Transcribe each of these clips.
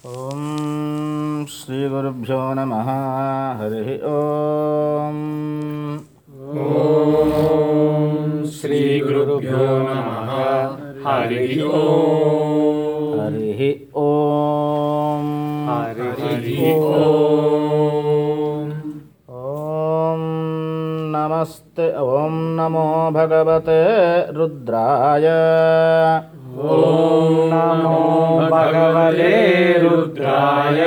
ఓం శ్రీ గురుభ్యో నమః. హరి ఓం. ఓం శ్రీ గురుభ్యో నమః. హరి ఓం. హరి ఓం. హరి ఓం. ఓం నమస్తే. ఓం నమో భగవతే రుద్రాయ. ఓం నమో భగవతే రుద్రాయ.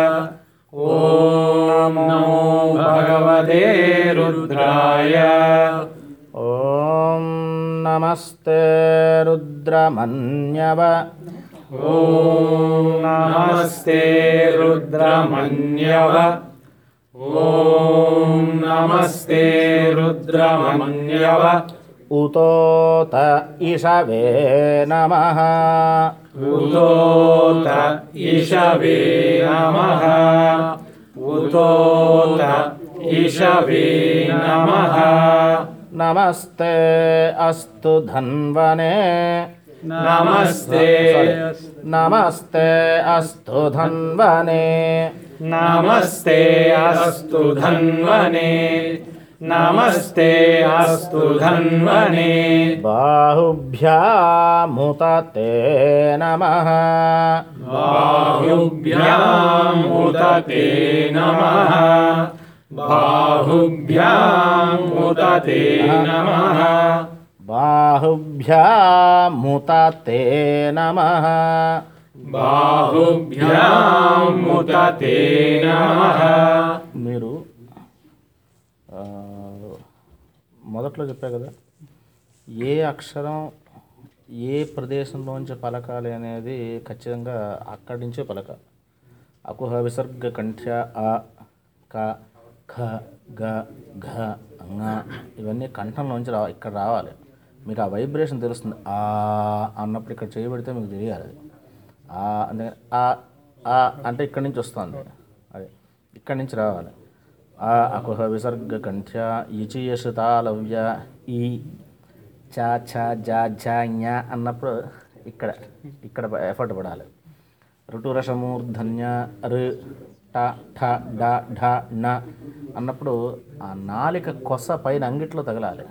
ఓం నమో భగవతే రుద్రాయ. ఓం నమస్తే రుద్రమన్యవ. ఓం నమస్తే రుద్రమన్యవ. ఓం నమస్తే రుద్రమన్యవ. ఉతోత ఇషవే నమః. ఉతోత ఇషవే నమః. ఉతోత ఇషవే నమః. నమస్తే అస్తు ధన్వనే. నమస్తే నమస్తే అస్తు ధన్వనే. నమస్తే అస్తు ధన్వనే. నమస్తే అస్తు ధన్వనే. బాహుభ్యాముతే నమః. బాహుభ్యాం ఉదతే నమః. బాహుభ్యాం ఉదతే నమః. బాహుభ్యాముతే నమః. బాహుభ్యాం ఉదతే నమః. మీరు మొదట్లో చెప్పా కదా, ఏ అక్షరం ఏ ప్రదేశంలోంచి పలకాలి అనేది ఖచ్చితంగా అక్కడి నుంచే పలకాలి. అకుహ విసర్గ కంఠ్య అ క ఖ గ ఘ ঙ ఇవన్నీ కంఠంలోంచి ఇక్కడ రావాలి. మీకు ఆ వైబ్రేషన్ తెలుస్తుంది. ఆ అన్నప్పుడు ఇక్కడ చేయబడితే మీకు తెలియాలి అది. అందుకని ఆ అంటే ఇక్కడి నుంచి వస్తుంది, అది ఇక్కడి నుంచి రావాలి. అకుహ విసర్గ కంఠ్య ఇచియషుతాలవ్య ఈ చ ఛ జ ఝ ఞ అన్నప్పుడు ఇక్కడ ఎఫర్ట్ పడాలి. ఋటురసమూర్ధన్య ఋ ట ఠ డ ఢ ణ అన్నప్పుడు ఆ నాలిక కొస పైన అంగిట్లో తగలాలి.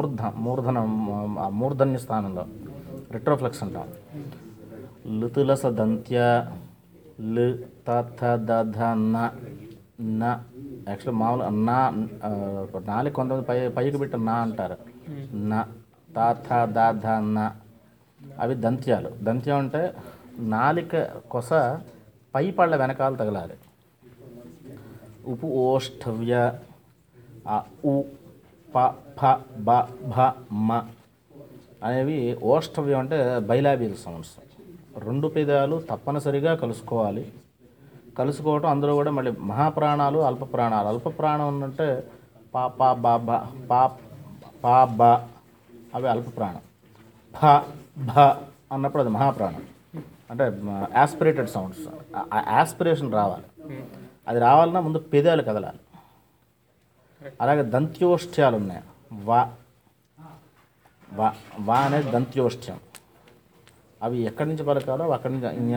మూర్ధన్య స్థానంలో రిట్రోఫ్లెక్స్ అంటాం. లుతులస దంత్య లు త థ ద ధ న న. యాక్చువల్లీ మామూలు నా నాలుగు కొంతమంది పైకి పెట్టి నా అంటారు. న త థ ద ధ న అవి దంత్యాలు. దంత్యం అంటే నాలిక కొస పై పళ్ళ వెనకాల తగలాలి. ఉపు ఓష్ఠవ్య ఉ ప ఫ బ భ మ అనేవి ఓష్ఠవ్యం అంటే బైలాబియల్ సౌండ్స్. రెండు పెదాలు తప్పనిసరిగా కలుసుకోవటం. అందులో కూడా మళ్ళీ మహాప్రాణాలు అల్పప్రాణాలు. అల్పప్రాణం అంటే పా పా బా బా పా పా బా అవి అల్పప్రాణం. ఫ భ అన్నప్పుడు అది మహాప్రాణం. అంటే యాస్పిరేటెడ్ సౌండ్స్. యాస్పిరేషన్ రావాలి. అది రావాలన్నా ముందు పెదాలు కదలాలి. అలాగే దంత్యోష్ట్యాలు ఉన్నాయి. వా వా వా అనేది దంత్యోష్ట్యం. అవి ఎక్కడి నుంచి పలకాలో అక్కడి నుంచి ఞ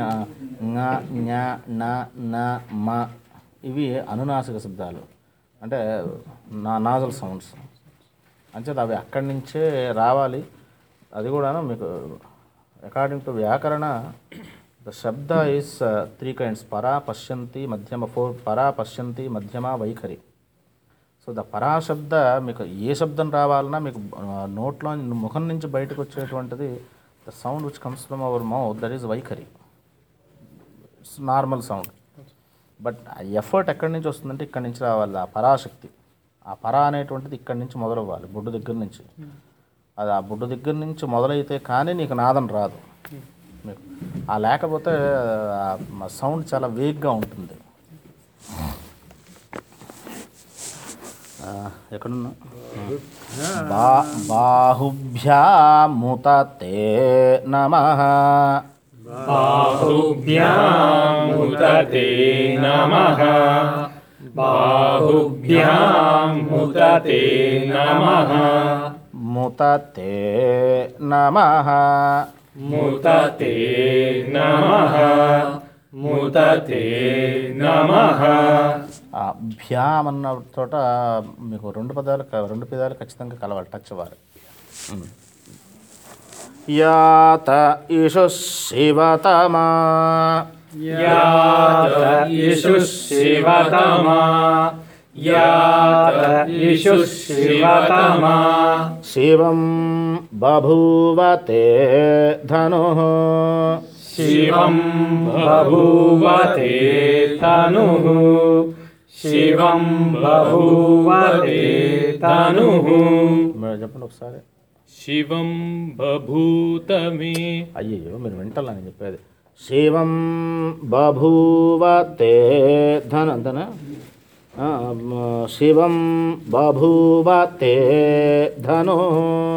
ఞ న న మ ఇవి అనునాసిక శబ్దాలు, అంటే నాజల్ సౌండ్స్. అంచేత అవి అక్కడి నుంచే రావాలి. అది కూడాను మీకు అకార్డింగ్ టు వ్యాకరణ ద శబ్ద ఈస్ 3 kinds: పరా, పశ్యంతి, మధ్యమ. 4 పరా, పశ్యంతి, మధ్యమ, వైఖరి. సో ద పరా శబ్ద మీకు ఏ శబ్దం రావాలన్నా మీకు నోట్లో ముఖం నుంచి బయటకు వచ్చేటువంటిది the sound which comes from our mouth, that is వైఖరి. It's normal sound. బట్ ఆ ఎఫర్ట్ ఎక్కడి నుంచి వస్తుందంటే ఇక్కడి నుంచి రావాలి. ఆ పరాశక్తి, ఆ పరా అనేటువంటిది ఇక్కడి నుంచి మొదలవ్వాలి, బొడ్డు దగ్గర నుంచి. అది ఆ బొడ్డు దగ్గర నుంచి మొదలైతే కానీ నీకు నాదం రాదు మీకు. ఆ లేకపోతే సౌండ్ చాలా వేగ్గా ఉంటుంది. ఎక్కడున్నా బాహుభ్యాముతే నమః. బాహుభ్యాముతే నమః. బాహుభ్యాముతే నమః. ముతతే నమః. ముతతే నమః. ముతతే నమః. భ్యాం అన్న చోట మీకు రెండు పదాలు ఖచ్చితంగా కలవాలి, టచ్ అవ్వాలి. యాత ఇషు శివతమా యాత ఇషు శివతమా యాత ఇషు శివతమా శివం బభూవతే ధనుః శివం బభూవతే తనుః శివం బభూవతే తనుః. చెప్పండి ఒకసారి. శివం బభూతమే. అయ్యయ్యో మీరు వింటాలా నేను చెప్పేది. శివం బభూవతే ధన శివం బభూవతే ధనుః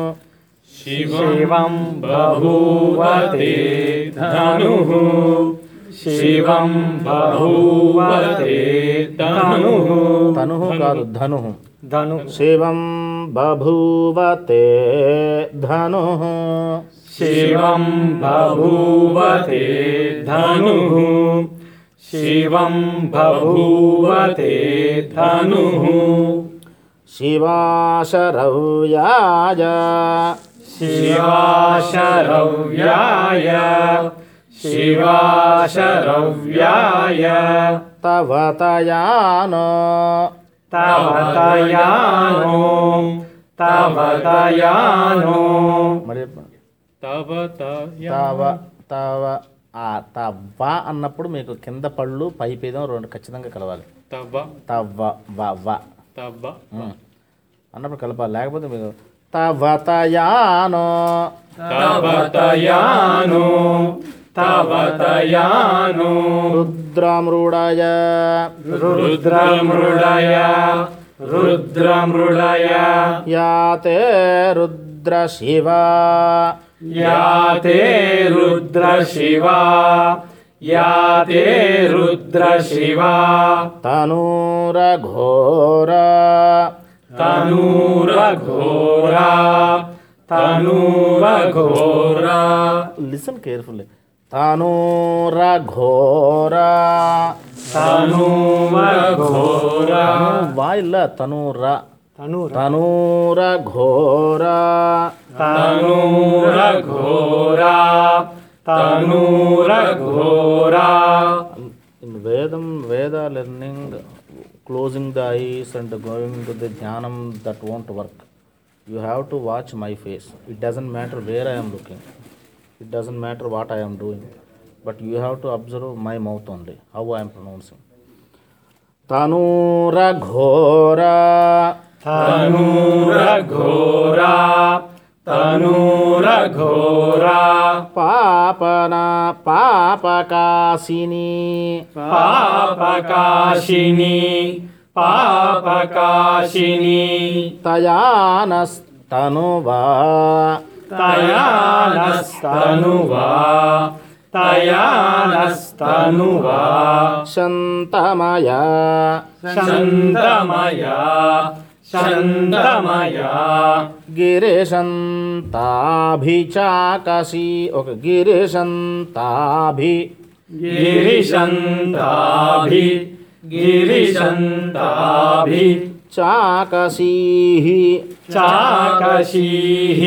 శివం బభూవతే ధనుః శివం బభూవతే తనుః. తనుః కాదు, ధనుః. శివం బభూవతే ధనుః శివం బభూవతే ధనుః శివం బభూవతే ధనుః. శివాశరవ్యాయ శివాశరవ్యాయ శివాశరవ్యాయ తవ తయానో తవతయానో తవతయానో. మరి చెప్పండి. తవ తవ తవ్వ అన్నప్పుడు మీకు కింద పళ్ళు పై పేదం రెండు ఖచ్చితంగా కలవాలి. తవ తవ్వ వ తవ అన్నప్పుడు కలపాలి, లేకపోతే మీకు తవతయానో తవతయానో తవతయానో. రుద్రమృడయ రుద్రమృడయ రుద్రమృడయ యాతే రుద్ర శివ యాతే రుద్ర శివ యాతే రుద్ర శివ తనూర ఘోర తనూర ఘోర తనూర ఘోర. Listen carefully. తనూర ఘోర తనూర ఘోర వా ಇಲ್ಲ తనూర తనూర ఘోర తనూర ఘోర తనూర ఘోర. In Veda learning, closing the eyes and going to the dhyanam, that won't work. You have to watch my face. It doesn't matter where I am looking. It doesn't matter what I am doing. But you have to observe my mouth only, how I am pronouncing. Tanura ghora. తనూర ఘోర తనూర ఘోర. Papana papakasini. పాపకాశిని పాపకాశిని. Tayanastanuva. తయానస్తనువా తయానస్తనువా. Shantamaya. శాంతమయ శాంతమయ. గిరిశంతాభిచాకసి. ఒక గిరిశంతాభి గిరిశంతాభి గిరిశంతాభి. చాకసీః. చాకశీః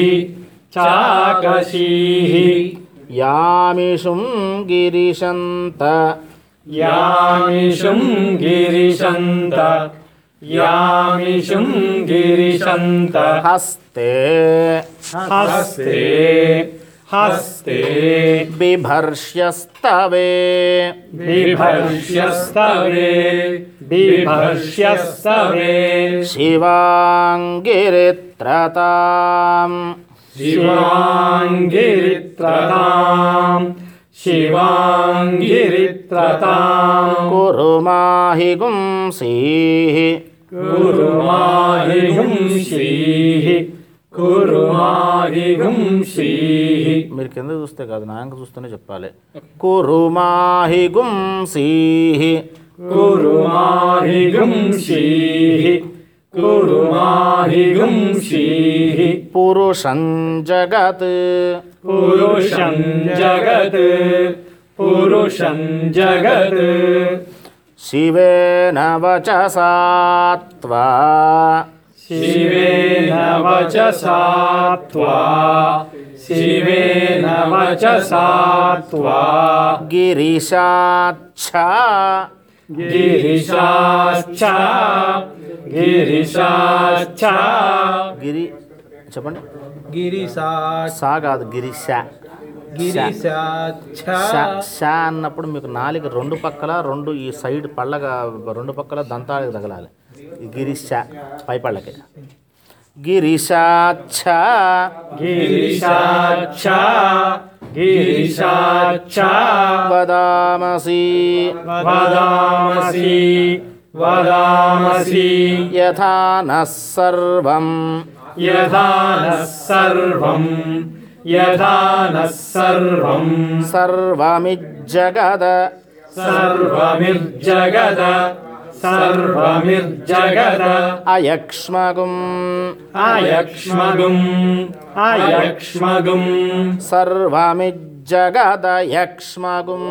చాకశీః. యామిషుం గిరిశంత. యామిషుం గిరిశంత యామిషుం గిరిశంత. హస్తే హస్తే హస్తే బిభర్ష్యస్తవే. బిభర్ష్యస్తవే బిభర్ష్యస్తవే. శివాంగిరిత్రతాం. శివాంగిరిత్రతాం శివాంగిరిత్రతాం. కురు మాహి గుంసీః. కురు మాహి గుంసీః కురు మాహి గుంసీః. మీరు కింద చూస్తే కాదు, నా యాంక చూస్తూనే చెప్పాలి. కురు మాహి గుంసీః. కురు మాహి గుంసీః కురు మాహి గుంసీః. పురుషం జగత్. పురుషం జగత్ पुरुषं जगत् शिवेन वचसा त्वा शिवेन वचसा त्वा शिवेन वचसा त्वा गिरिशाच्छा गिरिशाच्च गिरिशाच्च గిరి చెప్పండి గిరిశా సా కాదు గిరిశా గిరిశాచ్ఛ షా అన్నప్పుడు మీకు నాలుగు రెండు పక్కల రెండు ఈ సైడ్ పళ్ళగా రెండు పక్కల దంతాలకు తగలాలి ఈ గిరిశా పై పళ్ళకి గిరిశాచ్ఛ गिरिशाच्च गिरिशाच्च వదామసి वदामसि वदामसि యథా నః సర్వం यथा नः सर्वं यथा नः सर्वं సర్వమిజ్జగద सर्वमिर्जगद सर्वमिर्जगद అయక్ష్మగుం अयक्ष्मगुम् अयक्ष्मगुम् సర్వమిజ్జగదయక్ష్మగుం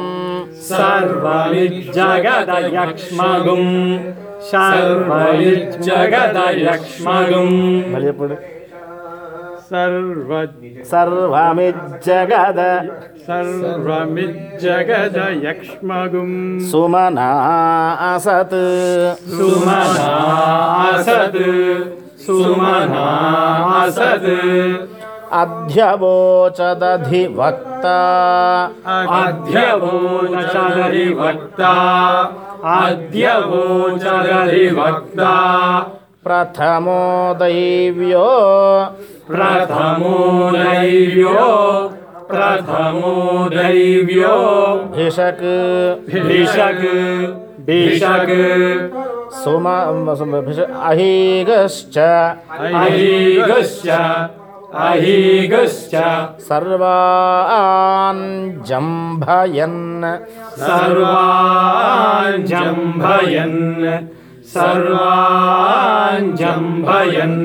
सर्वमिज्जगदयक्ष्मगुम् सर्वमिज्जगदयक्ष्मगुम् మళ్ళీ చెప్పండి సర్వమిజ్జగద सर्वमिज्जगदयक्ष्मगुम् సుమనా అసత్ सुमनासत् सुमनासत् అధ్యవోచదధివక్త अध्यवोचदधिवक्ता अध्यवोचदधिवक्ता ప్రథమో దైవ్యో प्रथमो दैव्यो प्रथमो दैव्यो భిషక్ भिषक् भिषक् అహీగశ్చ अहीगश्च अहीगश्च సర్వాన్ జంభయన్ सर्वान् जम्भयन् सर्वान् जम्भयन्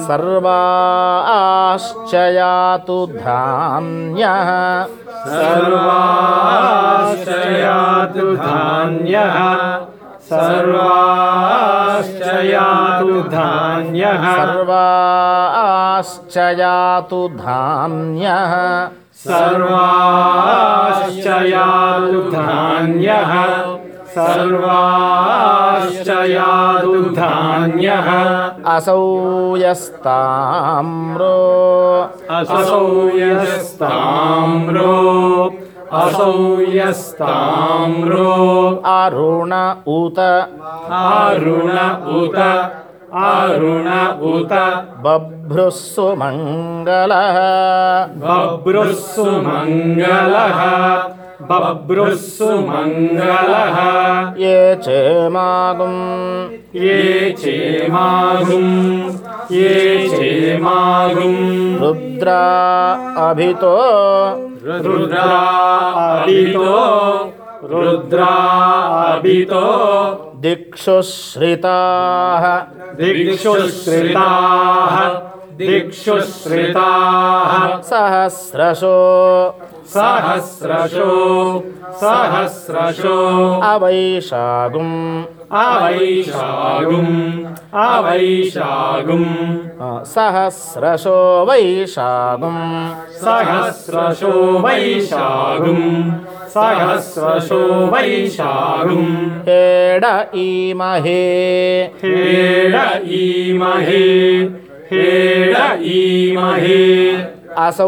సర్వాశ్చయాతు ధాన్యః सर्वाश्चयातु धान्यः सर्वाश्चयातु धान्यः సర్వాశ్చయాతు ధాన్యః सर्वाश्चयातु धान्यः सर्वाश्चयातु धान्यः असौ यस्ताम्रो असौ यस्ताम्रो असौ यस्ताम्रो अरुण उत अरुण उत अरुण उत बभ्रुस्सु मङ्गलः बभ्रुस्सु मङ्गलः बभ्रुस्सु मङ्गलः ये चेमागुं ये चेमागुम् ये चेमागुम् रुद्रा अभितो रुद्रा अभितो रुद्रा अभितो दिक्षु श्रिताः दिक्षुश्रिताः दिक्षुश्रिताः सहस्रशो सहस्रशो सहस्रशो अवैशागुम् अवैशागुम् अवैशागुम् सहस्रशो वैशागुम् सहस्रशो वैशागुम् सहस्रशो वैशागुम् हेड ईमहे हेड ईमहे हेड ईमहे असौ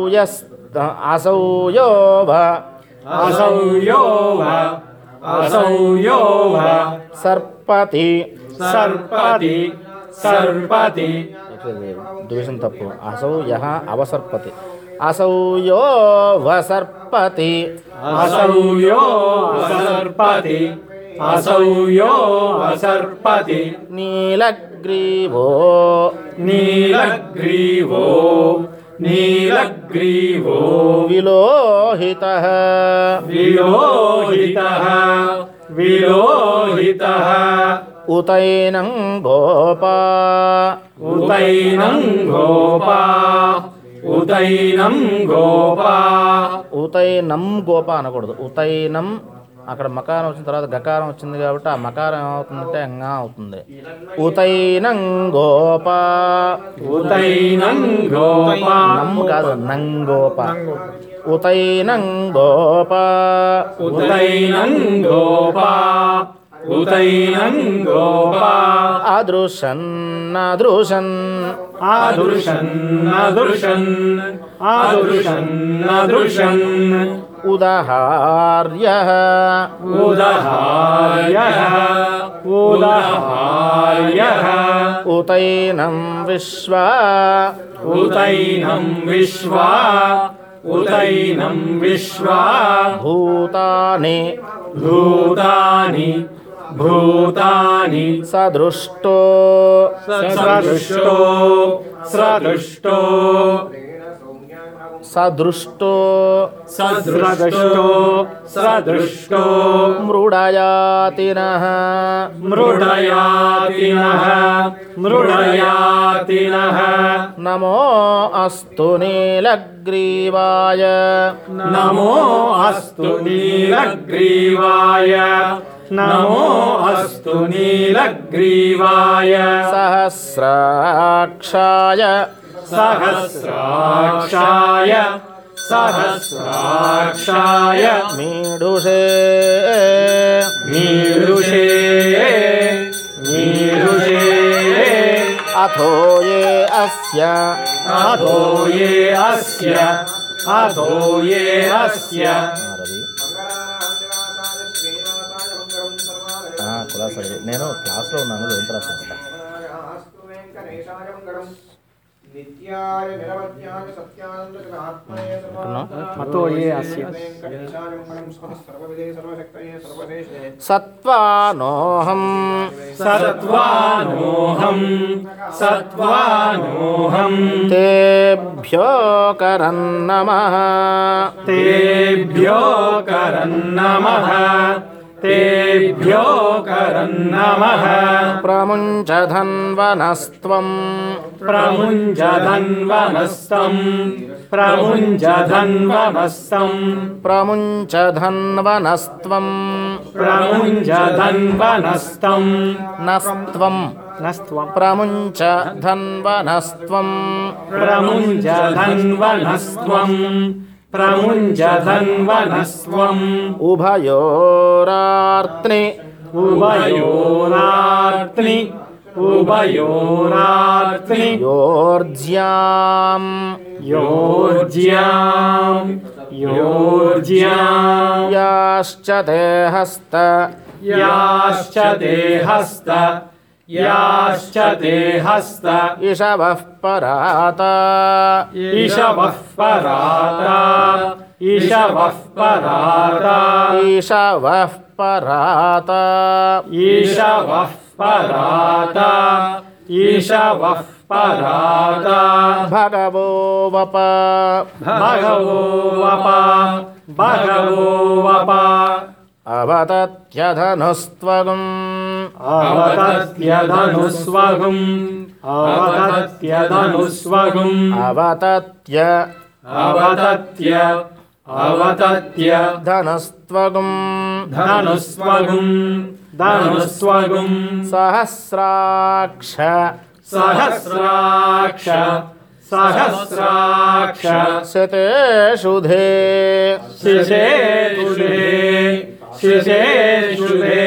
यो भ असौ यो भ असौ यो भ सर्पति सर्पति सर्पति डिविजन तप्पु असौ यः अवसर्पति असौ यो वसर्पति असौ यो असर्पति असौ यो असर्पति नीलग्रीवो नीलग्रीवो नीलग्रीवो विलोहितः विलोहितः विलोहितः उतैनं गोपा उतैनं गोपा उत ఉతైనం గోపా ఉతైనం గోప అనకూడదు. ఉతైనం అక్కడ మకారం వచ్చిన తర్వాత గకారం వచ్చింది కాబట్టి ఆ మకారం ఏమవుతుందంటే అంగా అవుతుంది. ఉతైనం గోప. ఉతైనం గోపా నం కాదు నంగోప. ఉతైనం గోప. ఉతైనం గోపా ఉతైనం గోపా అదృశన్ అదృశన్ ఆదృశన్ అదృశన్ ఆదృశన్ అదృశన్ ఉదహార్యః ఉదహార్యః ఉదహార్యః ఉతైనం విశ్వా ఉతైనం విశ్వా ఉతైనం విశ్వా భూతాని భూతాని భూతాని సదృష్టో సదృష్టో సదృష్టో సదృష్టో సదృష్టో సదృష్టో మృడయాతినః మృడయాతినః మృడయాతినః నమో అస్తు నీలగ్రీవాయ నమో అస్తు నీలగ్రీవాయ నమో అస్తు నీలగ్రీవాయ సహస్రాక్షాయ సహస్రాక్షాయ సహస్రాక్షాయ మీడుషే మీరుషే మీరుషే అథో ఏ అస్య అథో ఏ అస్య అథో ఏ అస్య కులాసరి నేను క్లాస్లో ఉన్నాను వెంటనే చేస్తా. అథో ఏ అస్య సత్వానోహం సత్వానోహం సత్వానోహం తేభ్యో కరన్నమః తేభ్యో కరన్నమః తేభ్యో కరన్నమః ప్రముంచధన్వనస్త్వం ప్రముంజధన్వనస్తం ప్రముంజధన్వనస్తం ప్రముంచధన్వనస్త్వం ప్రముంజధన్వనస్తం నస్త్వం నస్త్వం ప్రముంచధన్వనస్త్వం ప్రముంజధన్వనస్త్వం ప్రముంజధన్వనస్త్వం ఉభయోరార్త్ని ఉభయోరార్త్ని ఉభయోరార్త్ని యోర్జ్యాం యోర్జ్యాం యోర్జ్యాం యాశ్చ తే హస్త యాశ్చ తే హస్త యాశ్చ తే హస్త ఇషవః పరాత ఈశవః పరాత ఈశవః పరాత ఈషవః పరాత ఈశవః పరాత ఈశవః పరాత భగవో వప భగవో వప భగవో వప అవతత్యధనుస్త్వగం అవతత్యధనుస్వగం అవతత్యధనుస్వగం అవతత్య అవతత్య అవతత్య ధనుస్త్వగం ధనుస్వగం ధనుస్వగం సహస్రాక్ష సహస్రాక్ష సహస్రాక్ష శతేషుధే శిశేషుధే శిశేషుధే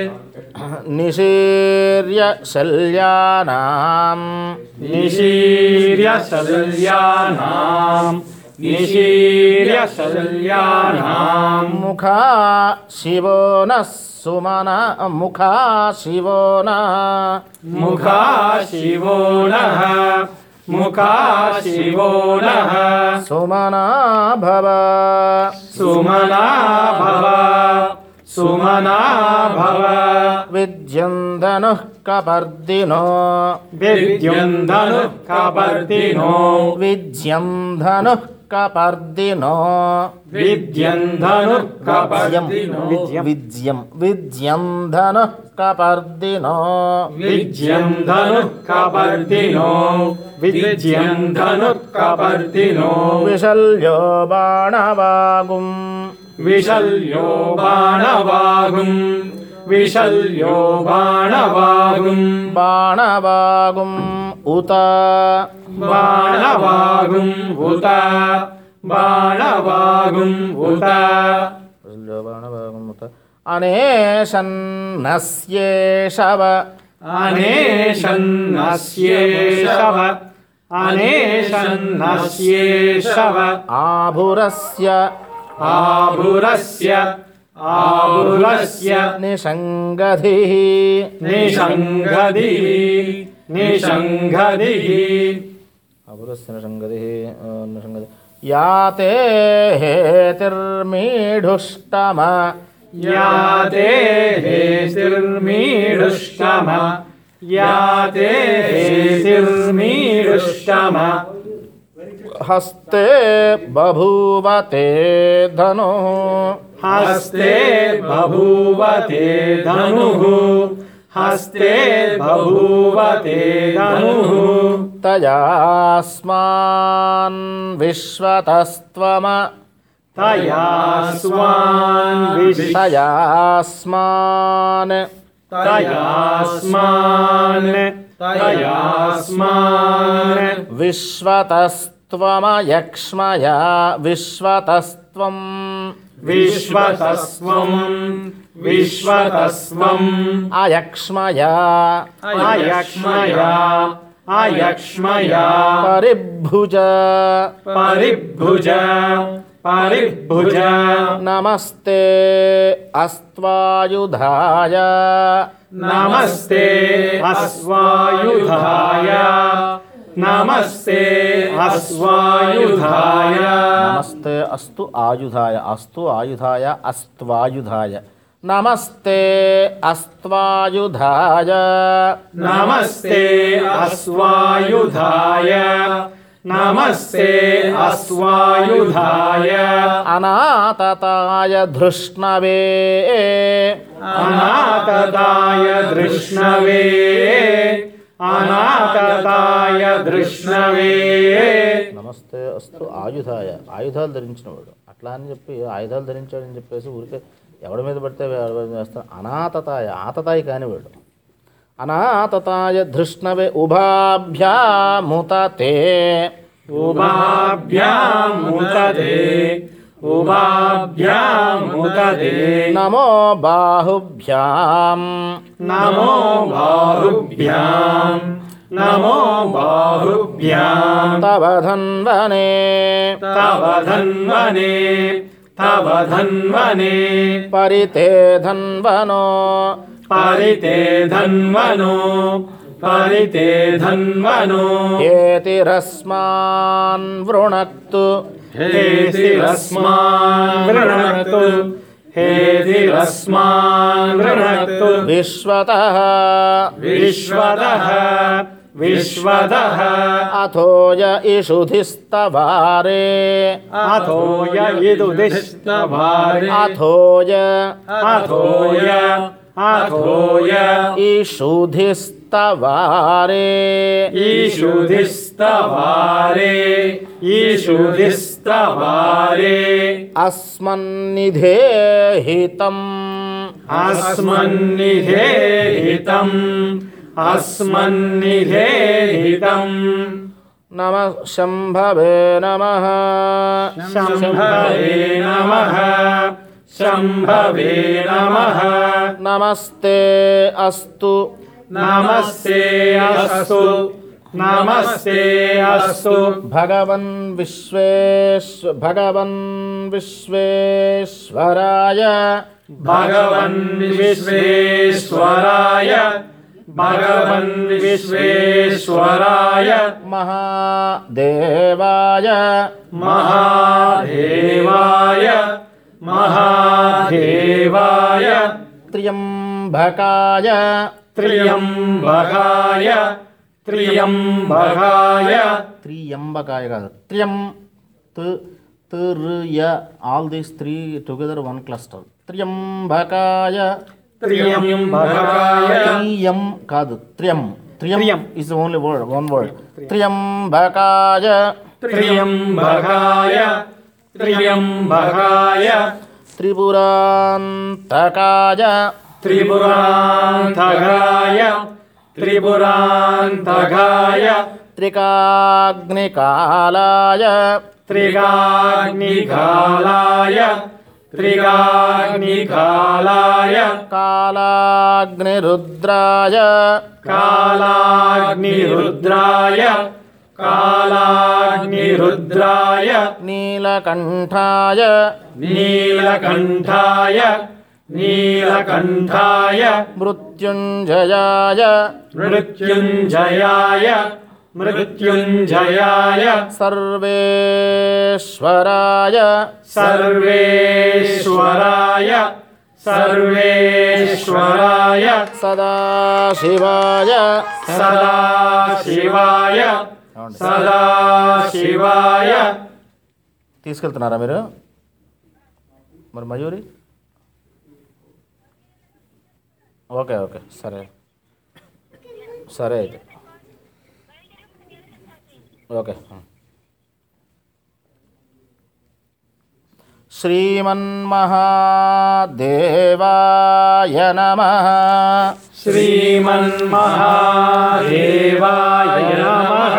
నిశీర్య శల్యానాం నిశీర్య శల్యానాం నిశీర్య శల్యానాం ముఖా శివో నః సుమన ముఖా శివో నః ముఖా శివో నః ముఖా శివో నః సుమనా భవ సుమనా భవ సుమనా భవ విద్యంధనుః కపర్దినో విద్యంధనుః కపర్దినో విద్యంధనుః కపర్దినో విద్యంధనుః కపర్దినో విద్యంధనుః కపర్దినో విద్యంధనుః కపర్దినో విద్యంధనుః కపర్దినో విశల్యో బాణవాగుం విశల్యో బాణవాగుం విశల్యో బాణవాగుం బాణవాగుం ఉత బాణవాగుం ఉత బాణవాగుం ఉత విశల్యో బాణవాగుం ఉత అనేషన్నస్యేషవ అనేషన్నస్యేషవ అనేషన్నస్యేషవ ఆభురస్య ఆభురస్య ఆభురస్య నిషంగధిః నిషంగధిః నిషంగధిః ఆభురస్య నిషంగధిః నిషంగధిః యాతే హేతిర్మీఢుష్టమ యాతే హేతిర్మీఢుష్టమ యాతే హేతిర్మీఢుష్టమ హస్తే బభూవతే ధనుః హస్తే బభూవతే ధనుః హస్తే బభూవతే ధనుః తయాస్మాన్ విశ్వతస్త్వమ తయాస్మాన్ తయాస్మాన్ తయాస్మాన్ తయాస్మాన్ విశ్వతస్త్వమయక్ష్మయా విశ్వతస్త్వం విశ్వతస్వం విశ్వతస్వం అయక్ష్మయా అయక్ష్మయా అయక్ష్మయా పరిభుజ పరిభుజ పరిభుజ నమస్తే అస్త్వాయుధాయ నమస్తే అశ్వాయుధాయ నమస్తే అశ్వాయుధాయ నమస్తే అస్తు ఆయుధాయ అస్తు ఆయుధాయ అస్త్వాయుధాయ నమస్తే అస్త్వాయుధాయ నమస్తే అశ్వాయుధాయ నమస్తే అశ్వాయుధాయ అనాతతాయ ధృష్ణవే అనాతదాయ దృష్ణవే అనాతదాయ దృష్ణవే నమస్తే అస్తు ఆయుధాయ ఆయుధాలు ధరించినవాడు అట్లా అని చెప్పి ఆయుధాలు ధరించాడని చెప్పేసి ఊరికే ఎవడి మీద పడితే వాడి మీద వేస్తాడు అనాతతాయ ఆతతాయి కానివాడు అనాతతాయ ధృష్ణవే ఉభాభ్యాముతతే ఉభాభ్యాముతతే ఉభాభ్యాముతతే నమో బాహుభ్యాం నమో బాహుభ్యాం నమో బాహుభ్యాం తవ ధన్వనే తవ ధన్వనే తవ ధన్వనే పరితే ధన్వనో పరితే ధన్వనో పరితే ధన్వనో ఏతిరస్మాన్ వృణక్తు హేతిరస్మాన్ వృణక్తు హేతిరస్మాన్ వృణక్తు విశ్వతః విశ్వతః విశ్వతః అథోయ ఇషుధిస్తవారే అథోయ ఇదుదిష్టవారే అథోయ అథోయ అథోయ ఇషుధిస్తవారే ఈషుధిస్తవారే ఈషుధిస్తవారే అస్మన్నిధేహితం అస్మన్నిధేహితం అస్మన్నిధేహితం నమ శంభవే నమః శంభవే నమః శంభవే నమః నమస్తే అస్తు నమస్తే అస్తు నమస్తే అస్తు భగవన్ విశ్వేశ్వరాయ భగవన్ విశ్వేశ్వరాయ భగవన్ విశ్వేశ్వరాయ మహాదేవాయ మహాదేవాయ మహాదేవాయ త్ర్యంబకాయ త్ర్యంబకాయ త్ర్యంబకాయ త్ర్యంబకాయ కాదు Triya. All these three together one cluster. Triambakaya. త్ర్యంబకాయ Triyam కాదు Triyam. Triyam. is the only word, one word. Triambakaya. త్ర్యంబకాయ త్ర్యంబకాయ Tripurantakaya. త్రిపురాంతకాయ త్రిపురాంతకాయ Trikagnikalaya. త్రిగాగ్నికాలాయ త్రిగాగ్నికాలాయ Kalagnirudraya. కాలాగ్నిరుద్రాయ కాలాగ్నిరుద్రాయ Nilakantaya. నీలకంఠాయ నీలకంఠాయ Mrutyunjayaya. మృత్యుంజయాయ మృత్యుంజయాయ Sarveshwaraya. సర్వేశ్వరాయ సర్వేశ్వరాయ Sadashivaya. సదాశివాయ సదాశివాయ తీసుకెళ్తున్నారా మీరు మరి మయూరి? ఓకే ఓకే సరే సరే అయితే ఓకే. శ్రీమన్మహాదేవాయ నమః. శ్రీమన్మహాదేవాయ నమః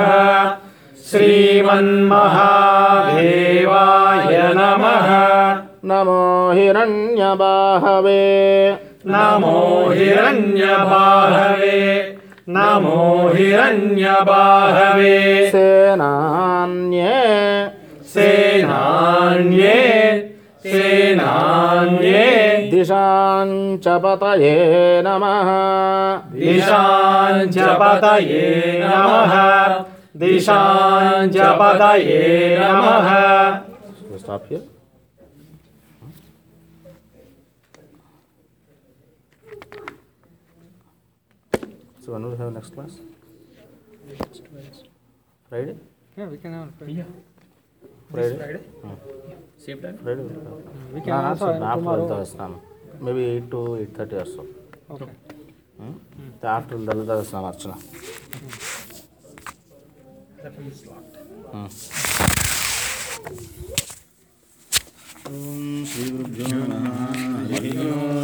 శ్రీమన్మహాదేవాయ నమః నమో హిరణ్యబాహవే. నమో హిరణ్యబాహవే నమో హిరణ్యబాహవే సేనాన్యే. సేనాన్యే సేనాన్యే దిశాంచ పతయే నమః. దిశాంచపతయే నమః దిశాంచపతయే నమః Stop here. So when will we have next class? Friday? Yeah, we can have Friday. Friday? Same time? Friday. We can also have tomorrow. Maybe 8 to 8:30 or so. Okay. After Dalita Dasnam Archana. Shri Guru Jnana.